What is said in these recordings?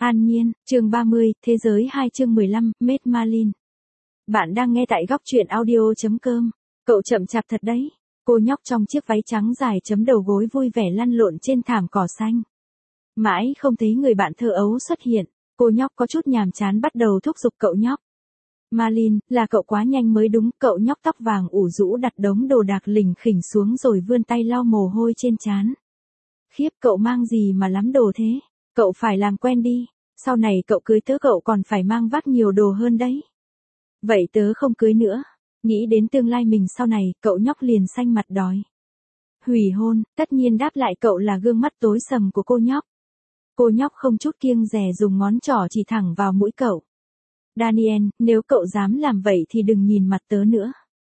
An Nhiên, chương 30, Thế giới 2 chương 15, Mết Marlin. Bạn đang nghe tại góc truyện audio.com. Cậu chậm chạp thật đấy. Cô nhóc trong chiếc váy trắng dài chấm đầu gối vui vẻ lăn lộn trên thảm cỏ xanh. Mãi không thấy người bạn thơ ấu xuất hiện, cô nhóc có chút nhàm chán bắt đầu thúc giục cậu nhóc. Marlin, là cậu quá nhanh mới đúng. Cậu nhóc tóc vàng ủ rũ đặt đống đồ đạc lỉnh khỉnh xuống rồi vươn tay lau mồ hôi trên trán. Khiếp, cậu mang gì mà lắm đồ thế? Cậu phải làm quen đi, sau này cậu cưới tớ cậu còn phải mang vác nhiều đồ hơn đấy. Vậy tớ không cưới nữa. Nghĩ đến tương lai mình sau này, cậu nhóc liền xanh mặt đói. Hủy hôn, tất nhiên đáp lại cậu là gương mắt tối sầm của cô nhóc. Cô nhóc không chút kiêng dè dùng ngón trỏ chỉ thẳng vào mũi cậu. Daniel, nếu cậu dám làm vậy thì đừng nhìn mặt tớ nữa.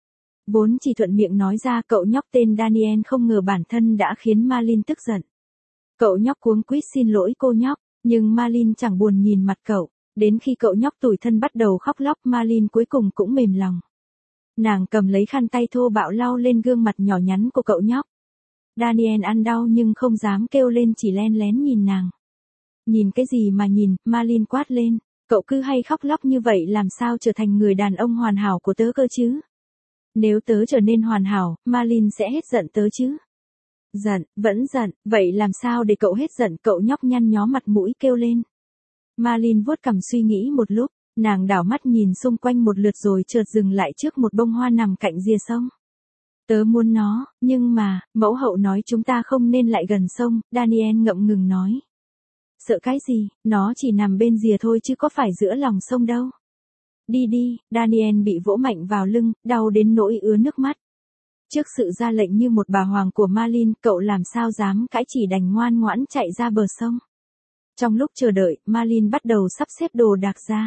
Vốn chỉ thuận miệng nói ra cậu nhóc tên Daniel không ngờ bản thân đã khiến Marlin tức giận. Cậu nhóc cuống quýt xin lỗi cô nhóc, nhưng Marlin chẳng buồn nhìn mặt cậu, đến khi cậu nhóc tủi thân bắt đầu khóc lóc Marlin cuối cùng cũng mềm lòng. Nàng cầm lấy khăn tay thô bạo lau lên gương mặt nhỏ nhắn của cậu nhóc. Daniel ăn đau nhưng không dám kêu lên chỉ len lén nhìn nàng. Nhìn cái gì mà nhìn, Marlin quát lên, cậu cứ hay khóc lóc như vậy làm sao trở thành người đàn ông hoàn hảo của tớ cơ chứ? Nếu tớ trở nên hoàn hảo, Marlin sẽ hết giận tớ chứ? Giận, vẫn giận, vậy làm sao để cậu hết giận? Cậu nhóc nhăn nhó mặt mũi kêu lên. Marlin vuốt cằm suy nghĩ một lúc, nàng đảo mắt nhìn xung quanh một lượt rồi chợt dừng lại trước một bông hoa nằm cạnh rìa sông. Tớ muốn nó, nhưng mà, mẫu hậu nói chúng ta không nên lại gần sông, Daniel ngậm ngừng nói. Sợ cái gì, nó chỉ nằm bên rìa thôi chứ có phải giữa lòng sông đâu. Đi đi, Daniel bị vỗ mạnh vào lưng, đau đến nỗi ứa nước mắt. Trước sự ra lệnh như một bà hoàng của Marlin, cậu làm sao dám cãi chỉ đành ngoan ngoãn chạy ra bờ sông. Trong lúc chờ đợi, Marlin bắt đầu sắp xếp đồ đạc ra.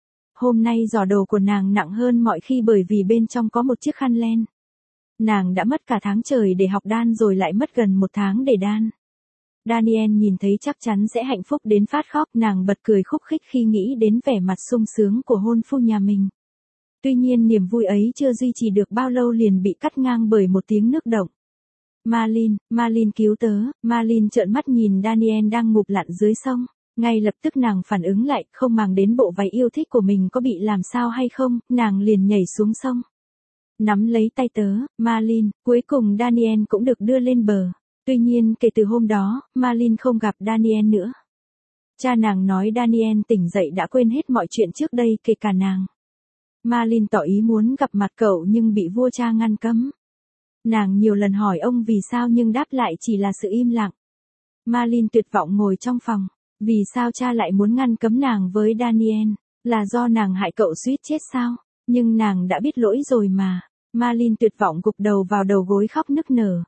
Hôm nay giỏ đồ của nàng nặng hơn mọi khi bởi vì bên trong có một chiếc khăn len. Nàng đã mất cả tháng trời để học đan rồi lại mất gần một tháng để đan. Daniel nhìn thấy chắc chắn sẽ hạnh phúc đến phát khóc, nàng bật cười khúc khích khi nghĩ đến vẻ mặt sung sướng của hôn phu nhà mình. Tuy nhiên niềm vui ấy chưa duy trì được bao lâu liền bị cắt ngang bởi một tiếng nước động. Marlin cứu tớ. Marlin trợn mắt nhìn Daniel đang ngụp lặn dưới sông. Ngay lập tức nàng phản ứng lại, không màng đến bộ váy yêu thích của mình có bị làm sao hay không, nàng liền nhảy xuống sông. Nắm lấy tay tớ, Marlin, cuối cùng Daniel cũng được đưa lên bờ. Tuy nhiên kể từ hôm đó, Marlin không gặp Daniel nữa. Cha nàng nói Daniel tỉnh dậy đã quên hết mọi chuyện trước đây kể cả nàng. Marlin tỏ ý muốn gặp mặt cậu nhưng bị vua cha ngăn cấm. Nàng nhiều lần hỏi ông vì sao nhưng đáp lại chỉ là sự im lặng. Marlin tuyệt vọng ngồi trong phòng. Vì sao cha lại muốn ngăn cấm nàng với Daniel? Là do nàng hại cậu suýt chết sao? Nhưng nàng đã biết lỗi rồi mà. Marlin tuyệt vọng gục đầu vào đầu gối khóc nức nở.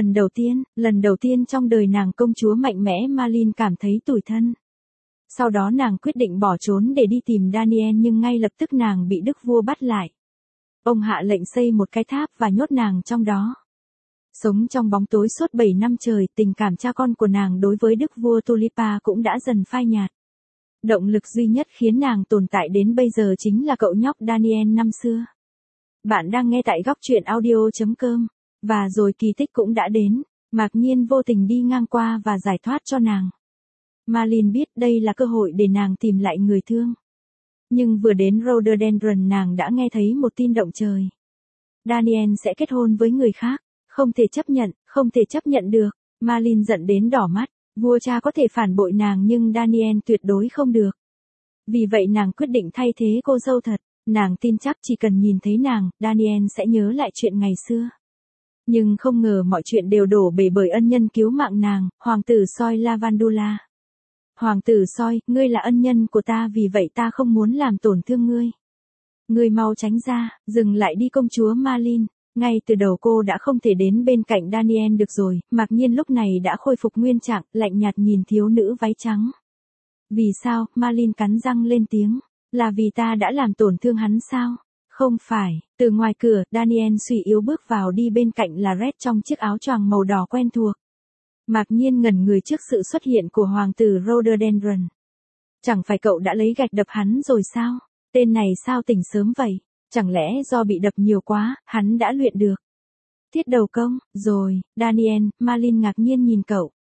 Lần đầu tiên trong đời nàng công chúa mạnh mẽ Marlin cảm thấy tủi thân. Sau đó nàng quyết định bỏ trốn để đi tìm Daniel nhưng ngay lập tức nàng bị đức vua bắt lại. Ông hạ lệnh xây một cái tháp và nhốt nàng trong đó. Sống trong bóng tối suốt 7 năm trời, tình cảm cha con của nàng đối với đức vua Tulipa cũng đã dần phai nhạt. Động lực duy nhất khiến nàng tồn tại đến bây giờ chính là cậu nhóc Daniel năm xưa. Bạn đang nghe tại góc truyện audio.com. Và rồi kỳ tích cũng đã đến, Mạc Nhiên vô tình đi ngang qua và giải thoát cho nàng. Marlin biết đây là cơ hội để nàng tìm lại người thương. Nhưng vừa đến Rhododendron nàng đã nghe thấy một tin động trời. Daniel sẽ kết hôn với người khác, không thể chấp nhận được. Marlin giận đến đỏ mắt, vua cha có thể phản bội nàng nhưng Daniel tuyệt đối không được. Vì vậy nàng quyết định thay thế cô dâu thật, nàng tin chắc chỉ cần nhìn thấy nàng, Daniel sẽ nhớ lại chuyện ngày xưa. Nhưng không ngờ mọi chuyện đều đổ bể bởi ân nhân cứu mạng nàng, hoàng tử Soi Lavandula. Hoàng tử Soi, ngươi là ân nhân của ta vì vậy ta không muốn làm tổn thương ngươi. Ngươi mau tránh ra, dừng lại đi công chúa Marlin. Ngay từ đầu cô đã không thể đến bên cạnh Daniel được rồi, Mạc Nhiên lúc này đã khôi phục nguyên trạng, lạnh nhạt nhìn thiếu nữ váy trắng. Vì sao, Marlin cắn răng lên tiếng, là vì ta đã làm tổn thương hắn sao? Không phải, từ ngoài cửa, Daniel suy yếu bước vào đi bên cạnh là Red trong chiếc áo choàng màu đỏ quen thuộc. Mạc Nhiên ngẩn người trước sự xuất hiện của hoàng tử Rhododendron. Chẳng phải cậu đã lấy gạch đập hắn rồi sao? Tên này sao tỉnh sớm vậy? Chẳng lẽ do bị đập nhiều quá, hắn đã luyện được? Thiết đầu công, rồi, Daniel, Marlin ngạc nhiên nhìn cậu.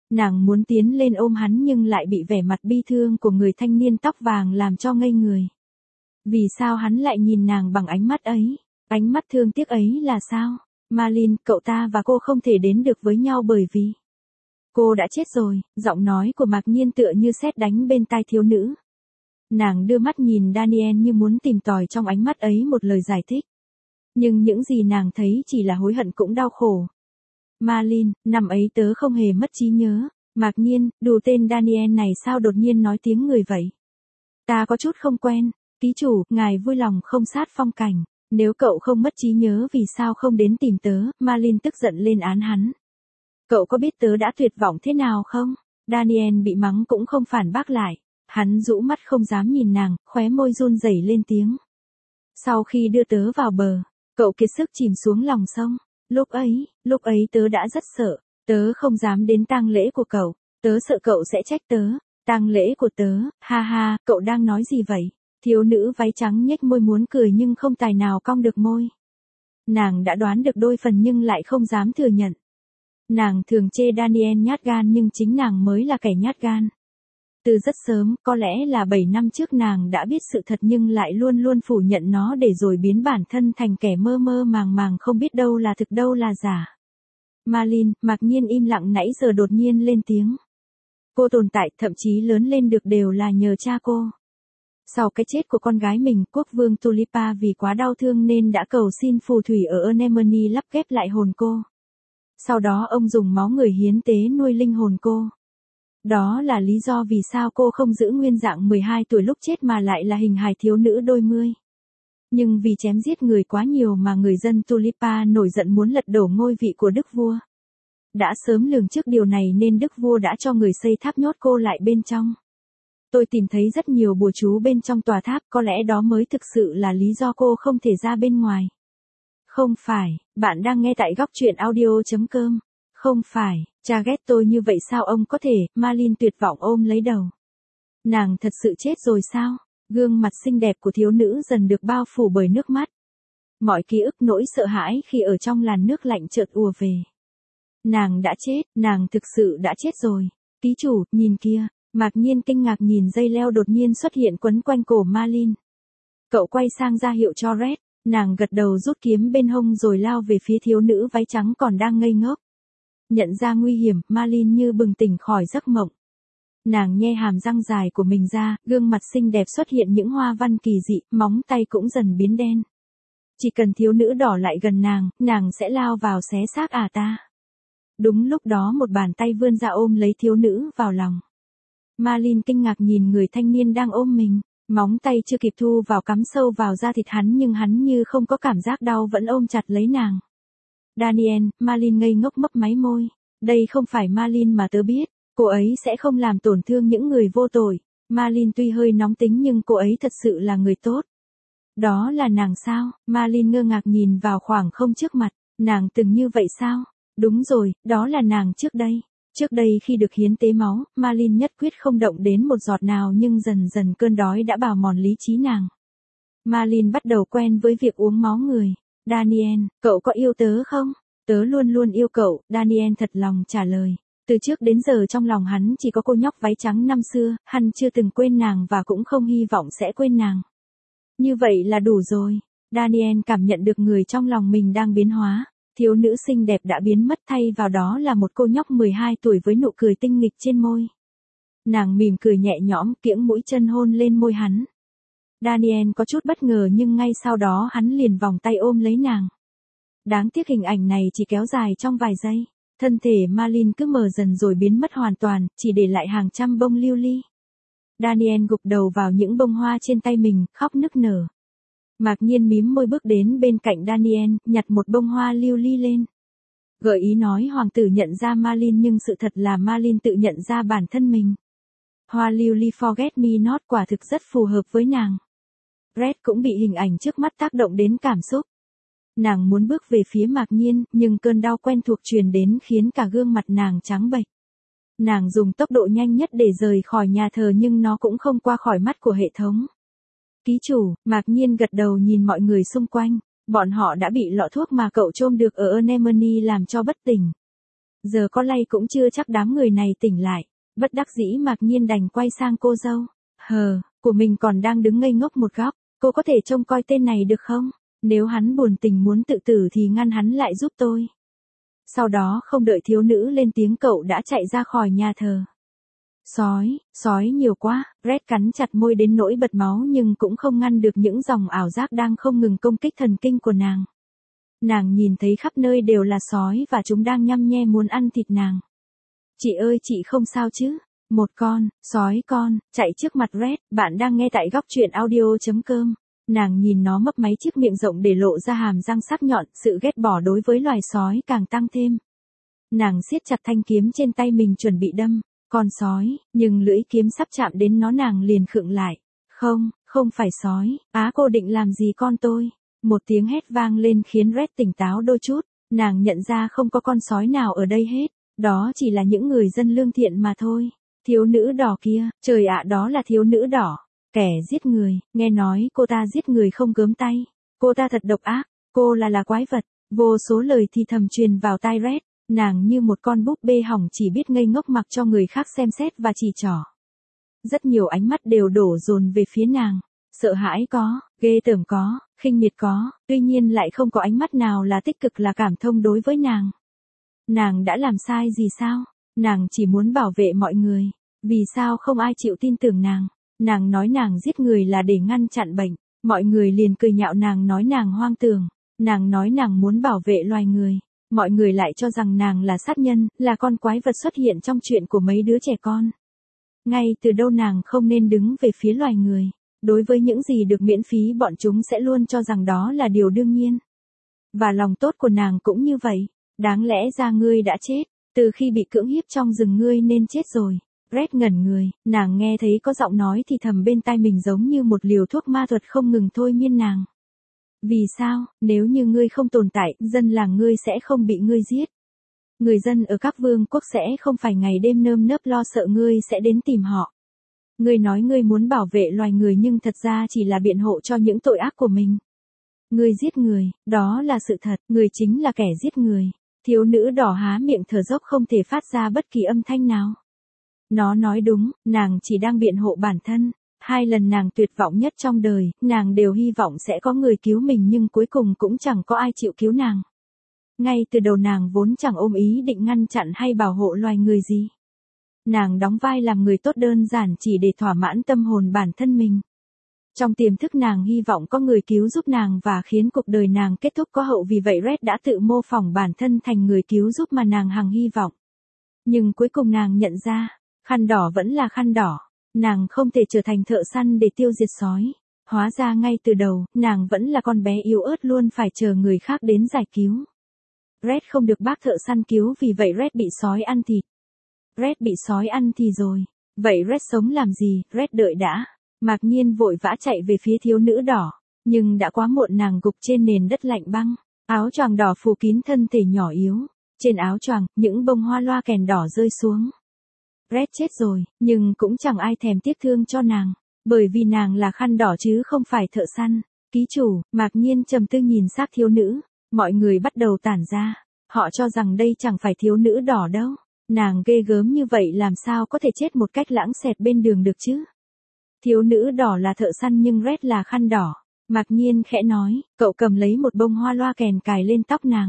Nàng muốn tiến lên ôm hắn nhưng lại bị vẻ mặt bi thương của người thanh niên tóc vàng làm cho ngây người. Vì sao hắn lại nhìn nàng bằng ánh mắt ấy? Ánh mắt thương tiếc ấy là sao? Marlin, cậu ta và cô không thể đến được với nhau bởi vì cô đã chết rồi. Giọng nói của Mạc Nhiên tựa như sét đánh bên tai thiếu nữ. Nàng đưa mắt nhìn Daniel như muốn tìm tòi trong ánh mắt ấy một lời giải thích. Nhưng những gì nàng thấy chỉ là hối hận cũng đau khổ. Marlin, năm ấy tớ không hề mất trí nhớ. Mạc Nhiên, đủ tên Daniel này sao đột nhiên nói tiếng người vậy? Ta có chút không quen. Ký chủ, ngài vui lòng không sát phong cảnh. Nếu cậu không mất trí nhớ vì sao không đến tìm tớ? Marlin tức giận lên án hắn. Cậu có biết tớ đã tuyệt vọng thế nào không? Daniel bị mắng cũng không phản bác lại. Hắn rũ mắt không dám nhìn nàng, khóe môi run rẩy lên tiếng. Sau khi đưa tớ vào bờ, cậu kiệt sức chìm xuống lòng sông. Lúc ấy tớ đã rất sợ. Tớ không dám đến tang lễ của cậu. Tớ sợ cậu sẽ trách tớ. Tang lễ của tớ, ha ha, cậu đang nói gì vậy? Thiếu nữ váy trắng nhếch môi muốn cười nhưng không tài nào cong được môi. Nàng đã đoán được đôi phần nhưng lại không dám thừa nhận. Nàng thường chê Daniel nhát gan nhưng chính nàng mới là kẻ nhát gan. Từ rất sớm, có lẽ là 7 năm trước nàng đã biết sự thật nhưng lại luôn luôn phủ nhận nó để rồi biến bản thân thành kẻ mơ mơ màng màng không biết đâu là thực đâu là giả. Marlin, Mạc Nhiên im lặng nãy giờ đột nhiên lên tiếng. Cô tồn tại thậm chí lớn lên được đều là nhờ cha cô. Sau cái chết của con gái mình, quốc vương Tulipa vì quá đau thương nên đã cầu xin phù thủy ở Anemone lắp ghép lại hồn cô. Sau đó ông dùng máu người hiến tế nuôi linh hồn cô. Đó là lý do vì sao cô không giữ nguyên dạng 12 tuổi lúc chết mà lại là hình hài thiếu nữ đôi mươi. Nhưng vì chém giết người quá nhiều mà người dân Tulipa nổi giận muốn lật đổ ngôi vị của đức vua. Đã sớm lường trước điều này nên đức vua đã cho người xây tháp nhốt cô lại bên trong. Tôi tìm thấy rất nhiều bùa chú bên trong tòa tháp, có lẽ đó mới thực sự là lý do cô không thể ra bên ngoài. Không phải, bạn đang nghe tại góc truyện audio.com. Không phải, cha ghét tôi như vậy sao ông có thể? Marlin tuyệt vọng ôm lấy đầu. Nàng thật sự chết rồi sao? Gương mặt xinh đẹp của thiếu nữ dần được bao phủ bởi nước mắt. Mọi ký ức nỗi sợ hãi khi ở trong làn nước lạnh chợt ùa về. Nàng đã chết, nàng thực sự đã chết rồi. Ký chủ, nhìn kia. Mạc Nhiên kinh ngạc nhìn dây leo đột nhiên xuất hiện quấn quanh cổ Marlin. Cậu quay sang ra hiệu cho Red, nàng gật đầu rút kiếm bên hông rồi lao về phía thiếu nữ váy trắng còn đang ngây ngốc. Nhận ra nguy hiểm, Marlin như bừng tỉnh khỏi giấc mộng. Nàng nhe hàm răng dài của mình ra, gương mặt xinh đẹp xuất hiện những hoa văn kỳ dị, móng tay cũng dần biến đen. Chỉ cần thiếu nữ đỏ lại gần nàng sẽ lao vào xé xác ta. Đúng lúc đó một bàn tay vươn ra ôm lấy thiếu nữ vào lòng. Marlin kinh ngạc nhìn người thanh niên đang ôm mình, móng tay chưa kịp thu vào cắm sâu vào da thịt hắn nhưng hắn như không có cảm giác đau vẫn ôm chặt lấy nàng. Daniel, Marlin ngây ngốc mấp máy môi. Đây không phải Marlin mà tớ biết, cô ấy sẽ không làm tổn thương những người vô tội. Marlin tuy hơi nóng tính nhưng cô ấy thật sự là người tốt. Đó là nàng sao? Marlin ngơ ngác nhìn vào khoảng không trước mặt, nàng từng như vậy sao? Đúng rồi, đó là nàng trước đây. Trước đây khi được hiến tế máu, Marlin nhất quyết không động đến một giọt nào nhưng dần dần cơn đói đã bào mòn lý trí nàng. Marlin bắt đầu quen với việc uống máu người. Daniel, cậu có yêu tớ không? Tớ luôn luôn yêu cậu, Daniel thật lòng trả lời. Từ trước đến giờ trong lòng hắn chỉ có cô nhóc váy trắng năm xưa, hắn chưa từng quên nàng và cũng không hy vọng sẽ quên nàng. Như vậy là đủ rồi. Daniel cảm nhận được người trong lòng mình đang biến hóa. Thiếu nữ xinh đẹp đã biến mất thay vào đó là một cô nhóc 12 tuổi với nụ cười tinh nghịch trên môi. Nàng mỉm cười nhẹ nhõm kiễng mũi chân hôn lên môi hắn. Daniel có chút bất ngờ nhưng ngay sau đó hắn liền vòng tay ôm lấy nàng. Đáng tiếc hình ảnh này chỉ kéo dài trong vài giây. Thân thể Marlin cứ mờ dần rồi biến mất hoàn toàn, chỉ để lại hàng trăm bông lưu ly. Daniel gục đầu vào những bông hoa trên tay mình, khóc nức nở. Mạc Nhiên mím môi bước đến bên cạnh Daniel, nhặt một bông hoa lưu ly lên. Gợi ý nói hoàng tử nhận ra Marlin nhưng sự thật là Marlin tự nhận ra bản thân mình. Hoa lưu ly Forget Me Not quả thực rất phù hợp với nàng. Red cũng bị hình ảnh trước mắt tác động đến cảm xúc. Nàng muốn bước về phía Mạc Nhiên, nhưng cơn đau quen thuộc truyền đến khiến cả gương mặt nàng trắng bệch. Nàng dùng tốc độ nhanh nhất để rời khỏi nhà thờ nhưng nó cũng không qua khỏi mắt của hệ thống. Ký chủ, Mạc Nhiên gật đầu nhìn mọi người xung quanh, bọn họ đã bị lọ thuốc mà cậu trôm được ở Anemone làm cho bất tỉnh. Giờ có lay cũng chưa chắc đám người này tỉnh lại. Bất đắc dĩ Mạc Nhiên đành quay sang cô dâu. Của mình còn đang đứng ngây ngốc một góc. Cô có thể trông coi tên này được không? Nếu hắn buồn tình muốn tự tử thì ngăn hắn lại giúp tôi. Sau đó không đợi thiếu nữ lên tiếng cậu đã chạy ra khỏi nhà thờ. Sói nhiều quá, Red cắn chặt môi đến nỗi bật máu nhưng cũng không ngăn được những dòng ảo giác đang không ngừng công kích thần kinh của nàng. Nàng nhìn thấy khắp nơi đều là sói và chúng đang nhăm nhe muốn ăn thịt nàng. Chị ơi chị không sao chứ? Một sói con, chạy trước mặt Red, bạn đang nghe tại góc truyện audio.com. Nàng nhìn nó mấp máy chiếc miệng rộng để lộ ra hàm răng sắc nhọn, sự ghét bỏ đối với loài sói càng tăng thêm. Nàng siết chặt thanh kiếm trên tay mình chuẩn bị đâm con sói, nhưng lưỡi kiếm sắp chạm đến nó nàng liền khựng lại. Không phải sói, cô định làm gì con tôi? Một tiếng hét vang lên khiến Red tỉnh táo đôi chút, nàng nhận ra không có con sói nào ở đây hết, đó chỉ là những người dân lương thiện mà thôi. Thiếu nữ đỏ kia, trời ạ đó là thiếu nữ đỏ, kẻ giết người, nghe nói cô ta giết người không gớm tay, cô ta thật độc ác, cô là quái vật, vô số lời thì thầm truyền vào tai Red. Nàng như một con búp bê hỏng chỉ biết ngây ngốc mặc cho người khác xem xét và chỉ trỏ. Rất nhiều ánh mắt đều đổ dồn về phía nàng. Sợ hãi có, ghê tởm có, khinh miệt có, tuy nhiên lại không có ánh mắt nào là tích cực là cảm thông đối với nàng. Nàng đã làm sai gì sao? Nàng chỉ muốn bảo vệ mọi người. Vì sao không ai chịu tin tưởng nàng? Nàng nói nàng giết người là để ngăn chặn bệnh. Mọi người liền cười nhạo nàng nói nàng hoang tưởng. Nàng nói nàng muốn bảo vệ loài người. Mọi người lại cho rằng nàng là sát nhân, là con quái vật xuất hiện trong chuyện của mấy đứa trẻ con. Ngay từ đâu nàng không nên đứng về phía loài người. Đối với những gì được miễn phí bọn chúng sẽ luôn cho rằng đó là điều đương nhiên. Và lòng tốt của nàng cũng như vậy. Đáng lẽ ra ngươi đã chết, từ khi bị cưỡng hiếp trong rừng ngươi nên chết rồi. Red ngẩn người, nàng nghe thấy có giọng nói thì thầm bên tai mình giống như một liều thuốc ma thuật không ngừng thôi miên nàng. Vì sao, nếu như ngươi không tồn tại, dân làng ngươi sẽ không bị ngươi giết. Người dân ở các vương quốc sẽ không phải ngày đêm nơm nớp lo sợ ngươi sẽ đến tìm họ. Ngươi nói ngươi muốn bảo vệ loài người nhưng thật ra chỉ là biện hộ cho những tội ác của mình. Ngươi giết người, đó là sự thật, ngươi chính là kẻ giết người. Thiếu nữ đỏ há miệng thở dốc không thể phát ra bất kỳ âm thanh nào. Nó nói đúng, nàng chỉ đang biện hộ bản thân. 2 lần nàng tuyệt vọng nhất trong đời, nàng đều hy vọng sẽ có người cứu mình nhưng cuối cùng cũng chẳng có ai chịu cứu nàng. Ngay từ đầu nàng vốn chẳng ôm ý định ngăn chặn hay bảo hộ loài người gì. Nàng đóng vai làm người tốt đơn giản chỉ để thỏa mãn tâm hồn bản thân mình. Trong tiềm thức nàng hy vọng có người cứu giúp nàng và khiến cuộc đời nàng kết thúc có hậu, vì vậy Red đã tự mô phỏng bản thân thành người cứu giúp mà nàng hằng hy vọng. Nhưng cuối cùng nàng nhận ra, khăn đỏ vẫn là khăn đỏ. Nàng không thể trở thành thợ săn để tiêu diệt sói. Hóa ra ngay từ đầu, nàng vẫn là con bé yếu ớt luôn phải chờ người khác đến giải cứu. Red không được bác thợ săn cứu vì vậy Red bị sói ăn thịt. Red bị sói ăn thì rồi. Vậy Red sống làm gì? Red đợi đã. Mạc Nhiên vội vã chạy về phía thiếu nữ đỏ. Nhưng đã quá muộn, nàng gục trên nền đất lạnh băng. Áo choàng đỏ phủ kín thân thể nhỏ yếu. Trên áo choàng, những bông hoa loa kèn đỏ rơi xuống. Red chết rồi, nhưng cũng chẳng ai thèm tiếc thương cho nàng. Bởi vì nàng là khăn đỏ chứ không phải thợ săn. Ký chủ, Mạc Nhiên trầm tư nhìn xác thiếu nữ. Mọi người bắt đầu tản ra. Họ cho rằng đây chẳng phải thiếu nữ đỏ đâu. Nàng ghê gớm như vậy làm sao có thể chết một cách lãng xẹt bên đường được chứ? Thiếu nữ đỏ là thợ săn nhưng Red là khăn đỏ. Mạc Nhiên khẽ nói, cậu cầm lấy một bông hoa loa kèn cài lên tóc nàng.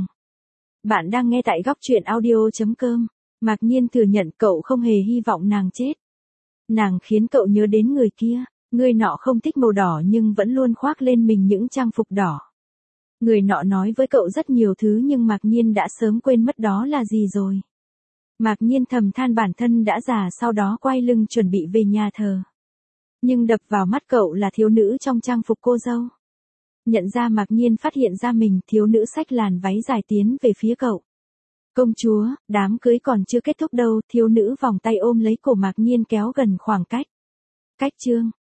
Bạn đang nghe tại góc truyện audio.com. Mạc Nhiên thừa nhận cậu không hề hy vọng nàng chết. Nàng khiến cậu nhớ đến người kia. Người nọ không thích màu đỏ nhưng vẫn luôn khoác lên mình những trang phục đỏ. Người nọ nói với cậu rất nhiều thứ nhưng Mạc Nhiên đã sớm quên mất đó là gì rồi. Mạc Nhiên thầm than bản thân đã già, sau đó quay lưng chuẩn bị về nhà thờ. Nhưng đập vào mắt cậu là thiếu nữ trong trang phục cô dâu. Nhận ra Mạc Nhiên phát hiện ra mình, thiếu nữ xách làn váy dài tiến về phía cậu. Công chúa, đám cưới còn chưa kết thúc đâu, thiếu nữ vòng tay ôm lấy cổ Mạc Nhiên kéo gần khoảng cách. Cách chương,